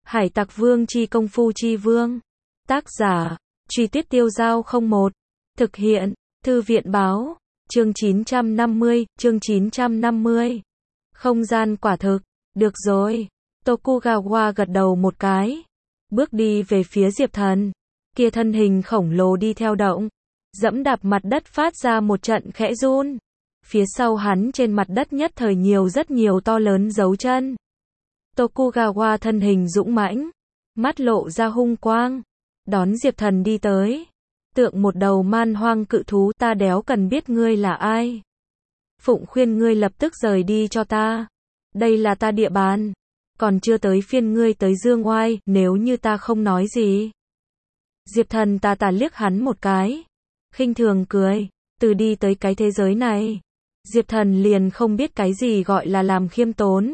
Hải Tặc Vương chi công phu chi vương. Tác giả, Truy Tuyết Tiêu Dao 01. Thực hiện, Thư viện báo. Chương 950. Không gian quả thực. Được rồi. Tokugawa gật đầu một cái. Bước đi về phía Diệp Thần. Kia thân hình khổng lồ đi theo động. Dẫm đạp mặt đất phát ra một trận khẽ run. Phía sau hắn trên mặt đất nhất thời rất nhiều to lớn dấu chân. Tokugawa thân hình dũng mãnh, mắt lộ ra hung quang, đón Diệp Thần đi tới. Tượng một đầu man hoang cự thú, ta đéo cần biết ngươi là ai. Phụng khuyên ngươi lập tức rời đi cho ta. Đây là ta địa bàn, còn chưa tới phiên ngươi tới dương oai, nếu như ta không nói gì. Diệp Thần tà liếc hắn một cái, khinh thường cười, từ đi tới cái thế giới này, Diệp Thần liền không biết cái gì gọi là làm khiêm tốn.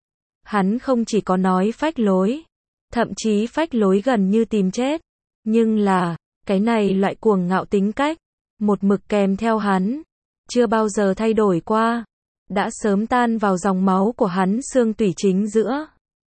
Hắn không chỉ có nói phách lối, thậm chí phách lối gần như tìm chết, nhưng là, cái này loại cuồng ngạo tính cách, một mực kèm theo hắn, chưa bao giờ thay đổi qua, đã sớm tan vào dòng máu của hắn xương tủy chính giữa.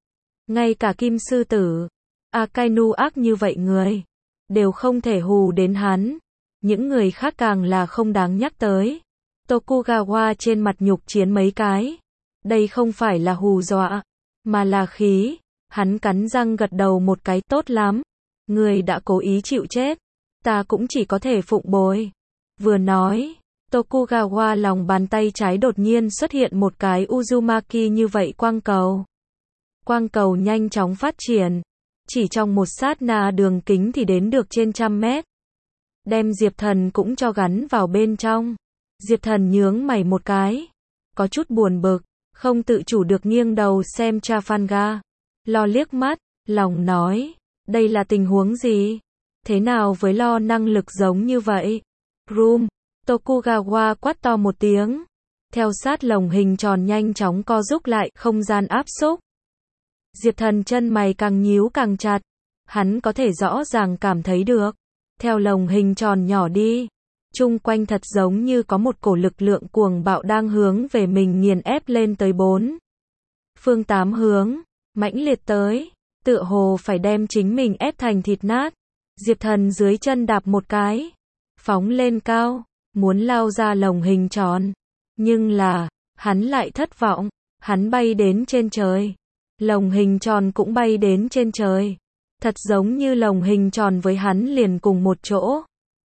Ngay cả Kim Sư Tử, Akainu ác như vậy người, đều không thể hù đến hắn, những người khác càng là không đáng nhắc tới. Tokugawa trên mặt nhục chiến mấy cái. Đây không phải là hù dọa, mà là khí. Hắn cắn răng gật đầu một cái, tốt lắm. Người đã cố ý chịu chết, ta cũng chỉ có thể phụng bồi. Vừa nói, Tokugawa lòng bàn tay trái đột nhiên xuất hiện một cái Uzumaki như vậy quang cầu. Quang cầu nhanh chóng phát triển, chỉ trong một sát na đường kính thì đến được trên 100 mét. Đem Diệp Thần cũng cho gắn vào bên trong. Diệp Thần nhướng mày một cái, có chút buồn bực, không tự chủ được nghiêng đầu xem Trafalgar, lo liếc mắt, lòng nói, đây là tình huống gì? Thế nào với lo năng lực giống như vậy? Room, Tokugawa quát to một tiếng, theo sát lồng hình tròn nhanh chóng co rút lại, không gian áp xúc. Diệp Thần chân mày càng nhíu càng chặt, hắn có thể rõ ràng cảm thấy được, theo lồng hình tròn nhỏ đi, chung quanh thật giống như có một cổ lực lượng cuồng bạo đang hướng về mình nghiền ép lên tới 4 phương 8 hướng, mãnh liệt tới, tựa hồ phải đem chính mình ép thành thịt nát. Diệp Thần dưới chân đạp một cái, phóng lên cao, muốn lao ra lồng hình tròn, nhưng là, hắn lại thất vọng, hắn bay đến trên trời, lồng hình tròn cũng bay đến trên trời, thật giống như lồng hình tròn với hắn liền cùng một chỗ.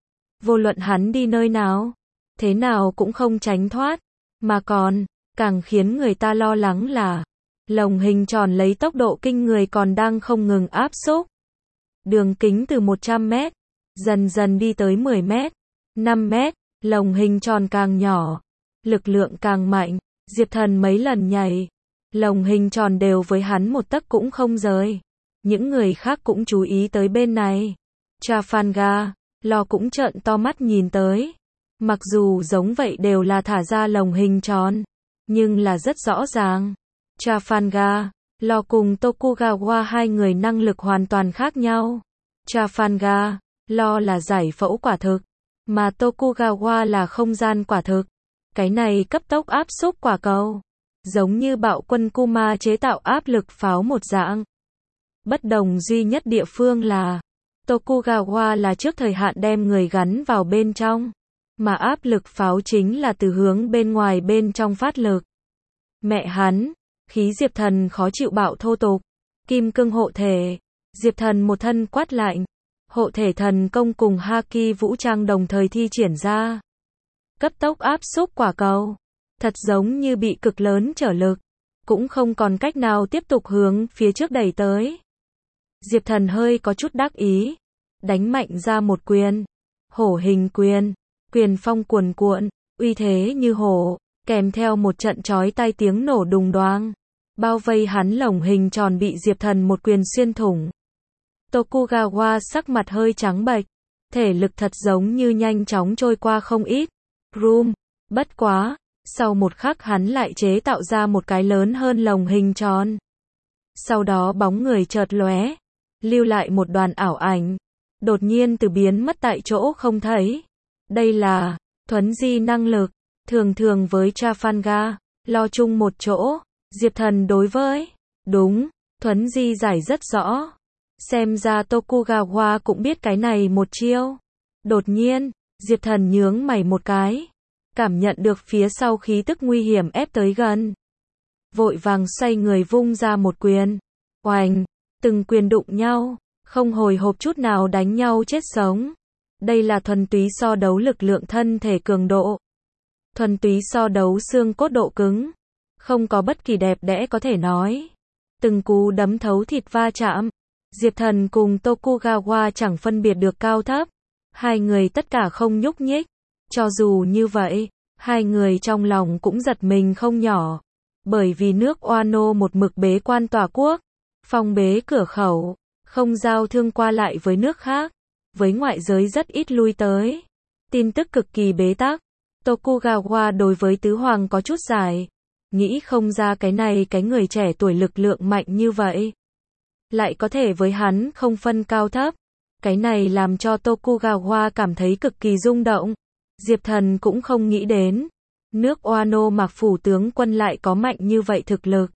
Vô luận hắn đi nơi nào, thế nào cũng không tránh thoát, mà còn, càng khiến người ta lo lắng là, lồng hình tròn lấy tốc độ kinh người còn đang không ngừng áp xúc. Đường kính từ 100 mét, dần dần đi tới 10 mét, 5 mét, lồng hình tròn càng nhỏ, lực lượng càng mạnh, Diệp Thần mấy lần nhảy, lồng hình tròn đều với hắn một tấc cũng không rời. Những người khác cũng chú ý tới bên này. Trafalgar, Lo cũng trợn to mắt nhìn tới. Mặc dù giống vậy đều là thả ra lồng hình tròn, nhưng là rất rõ ràng. Trafalgar, Lo cùng Tokugawa hai người năng lực hoàn toàn khác nhau. Trafalgar, Lo là giải phẫu quả thực, mà Tokugawa là không gian quả thực. Cái này cấp tốc áp xúc quả cầu, giống như bạo quân Kuma chế tạo áp lực pháo một dạng. Bất đồng duy nhất địa phương là, Tokugawa là trước thời hạn đem người gắn vào bên trong, mà áp lực pháo chính là từ hướng bên ngoài bên trong phát lực. Mẹ hắn, khí Diệp Thần khó chịu bạo thô tục, kim cương hộ thể, Diệp Thần một thân quát lạnh, hộ thể thần công cùng haki vũ trang đồng thời thi triển ra. Cấp tốc áp xúc quả cầu, thật giống như bị cực lớn trở lực, cũng không còn cách nào tiếp tục hướng phía trước đẩy tới. Diệp Thần hơi có chút đắc ý, đánh mạnh ra một quyền, hổ hình quyền, quyền phong cuồn cuộn, uy thế như hổ, kèm theo một trận chói tai tiếng nổ đùng đoang, bao vây hắn lồng hình tròn bị Diệp Thần một quyền xuyên thủng. Tokugawa sắc mặt hơi trắng bệch, thể lực thật giống như nhanh chóng trôi qua không ít. Room, bất quá, sau một khắc hắn lại chế tạo ra một cái lớn hơn lồng hình tròn. Sau đó bóng người chợt lóe, lưu lại một đoàn ảo ảnh, đột nhiên từ biến mất tại chỗ không thấy. Đây là thuấn di năng lực, thường với Trafalgar, Lo chung một chỗ, Diệp Thần đối với, đúng, Thuấn Di giải rất rõ. Xem ra Tokugawa cũng biết cái này một chiêu. Đột nhiên, Diệp Thần nhướng mày một cái. Cảm nhận được phía sau khí tức nguy hiểm ép tới gần. Vội vàng xoay người vung ra một quyền. Oành, từng quyền đụng nhau, không hồi hộp chút nào đánh nhau chết sống. Đây là thuần túy so đấu lực lượng thân thể cường độ. Thuần túy so đấu xương cốt độ cứng. Không có bất kỳ đẹp đẽ có thể nói. Từng cú đấm thấu thịt va chạm. Diệp Thần cùng Tokugawa chẳng phân biệt được cao thấp. Hai người tất cả không nhúc nhích. Cho dù như vậy, hai người trong lòng cũng giật mình không nhỏ. Bởi vì nước Wano một mực bế quan tòa quốc. Phong bế cửa khẩu. Không giao thương qua lại với nước khác. Với ngoại giới rất ít lui tới. Tin tức cực kỳ bế tắc. Tokugawa đối với tứ hoàng có chút giải. Nghĩ không ra cái này cái người trẻ tuổi lực lượng mạnh như vậy. Lại có thể với hắn không phân cao thấp. Cái này làm cho Tokugawa cảm thấy cực kỳ rung động. Diệp Thần cũng không nghĩ đến. Nước Wano Mạc phủ tướng quân lại có mạnh như vậy thực lực.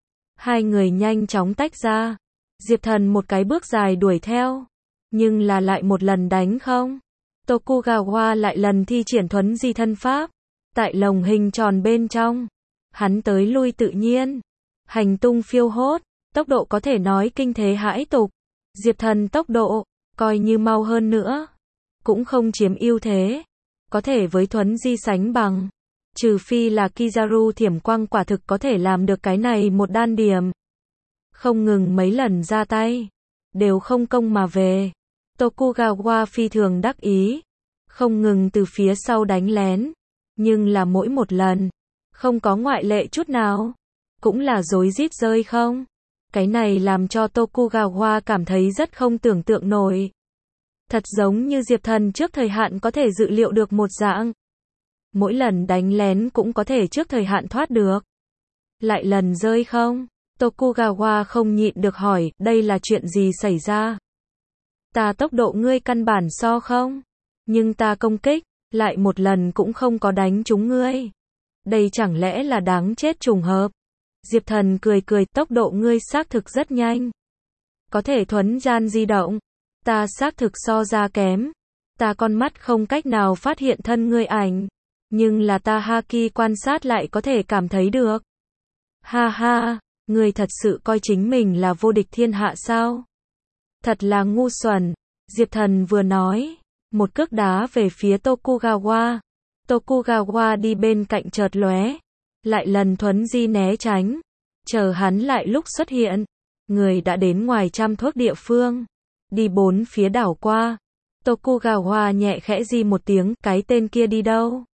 Hai người nhanh chóng tách ra. Diệp Thần một cái bước dài đuổi theo. Nhưng là lại một lần đánh không. Tokugawa lại lần thi triển thuấn di thân pháp. Tại lồng hình tròn bên trong. Hắn tới lui tự nhiên. Hành tung phiêu hốt. Tốc độ có thể nói kinh thế hãi tục. Diệp Thần tốc độ, coi như mau hơn nữa. Cũng không chiếm ưu thế. Có thể với thuấn di sánh bằng. Trừ phi là Kizaru thiểm quang quả thực có thể làm được cái này một đan điểm. Không ngừng mấy lần ra tay. Đều không công mà về. Tokugawa phi thường đắc ý. Không ngừng từ phía sau đánh lén. Nhưng là mỗi một lần. Không có ngoại lệ chút nào. Cũng là rối rít rơi không. Cái này làm cho Tokugawa cảm thấy rất không tưởng tượng nổi. Thật giống như Diệp Thần trước thời hạn có thể dự liệu được một dạng. Mỗi lần đánh lén cũng có thể trước thời hạn thoát được. Lại lần rơi không? Tokugawa không nhịn được hỏi, đây là chuyện gì xảy ra? Ta tốc độ ngươi căn bản so không? Nhưng ta công kích, lại một lần cũng không có đánh trúng ngươi. Đây chẳng lẽ là đáng chết trùng hợp? Diệp Thần cười cười, tốc độ ngươi xác thực rất nhanh. Có thể thuấn gian di động. Ta xác thực so ra kém. Ta con mắt không cách nào phát hiện thân ngươi ảnh. Nhưng là ta haki quan sát lại có thể cảm thấy được. Ha ha, ngươi thật sự coi chính mình là vô địch thiên hạ sao? Thật là ngu xuẩn. Diệp Thần vừa nói. Một cước đá về phía Tokugawa. Tokugawa đi bên cạnh chợt lóe. Lại lần thuấn di né tránh. Chờ hắn lại lúc xuất hiện. Người đã đến ngoài trăm thước địa phương. Đi bốn phía đảo qua. Tokugawa nhẹ khẽ di một tiếng, cái tên kia đi đâu?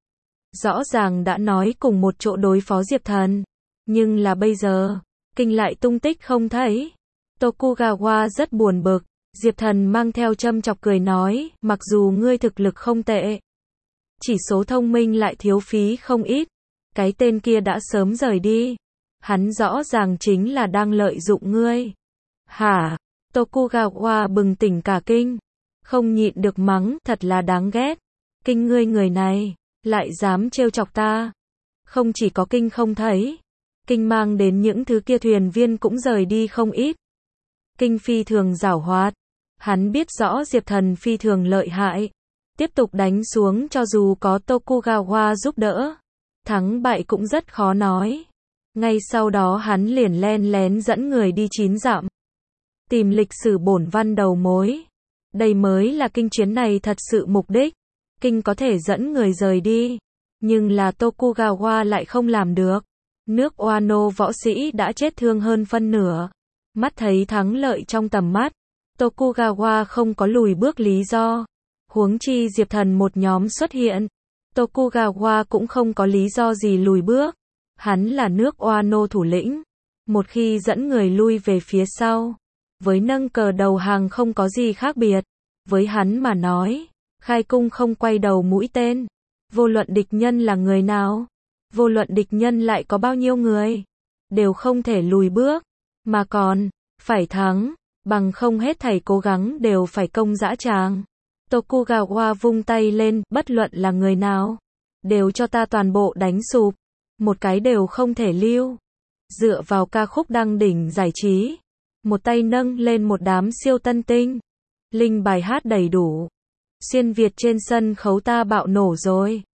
Rõ ràng đã nói cùng một chỗ đối phó Diệp Thần. Nhưng là bây giờ, kinh lại tung tích không thấy. Tokugawa rất buồn bực. Diệp Thần mang theo châm chọc cười nói, mặc dù ngươi thực lực không tệ. Chỉ số thông minh lại thiếu phí không ít. Cái tên kia đã sớm rời đi. Hắn rõ ràng chính là đang lợi dụng ngươi. Hả? Tokugawa bừng tỉnh cả kinh. Không nhịn được mắng, thật là đáng ghét. Kinh ngươi người này, lại dám trêu chọc ta. Không chỉ có kinh không thấy. Kinh mang đến những thứ kia thuyền viên cũng rời đi không ít. Kinh phi thường giảo hoạt. Hắn biết rõ Diệp Thần phi thường lợi hại. Tiếp tục đánh xuống cho dù có Tokugawa giúp đỡ. Thắng bại cũng rất khó nói. Ngay sau đó hắn liền len lén dẫn người đi 9 dặm. Tìm lịch sử bổn văn đầu mối. Đây mới là kinh chuyến này thật sự mục đích. Kinh có thể dẫn người rời đi. Nhưng là Tokugawa lại không làm được. Nước Wano võ sĩ đã chết thương hơn phân nửa. Mắt thấy thắng lợi trong tầm mắt. Tokugawa không có lùi bước lý do. Huống chi Diệp Thần một nhóm xuất hiện. Tokugawa cũng không có lý do gì lùi bước. Hắn là nước Wano thủ lĩnh. Một khi dẫn người lui về phía sau. Với nâng cờ đầu hàng không có gì khác biệt. Với hắn mà nói. Khai cung không quay đầu mũi tên. Vô luận địch nhân là người nào. Vô luận địch nhân lại có bao nhiêu người. Đều không thể lùi bước. Mà còn, phải thắng. Bằng không hết thảy cố gắng đều phải công dã tràng. Tokugawa vung tay lên, bất luận là người nào. Đều cho ta toàn bộ đánh sụp. Một cái đều không thể lưu. Dựa vào ca khúc đăng đỉnh giải trí, một tay nâng lên một đám siêu tân tinh. Linh bài hát đầy đủ. Xuyên Việt trên sân khấu ta bạo nổ rồi.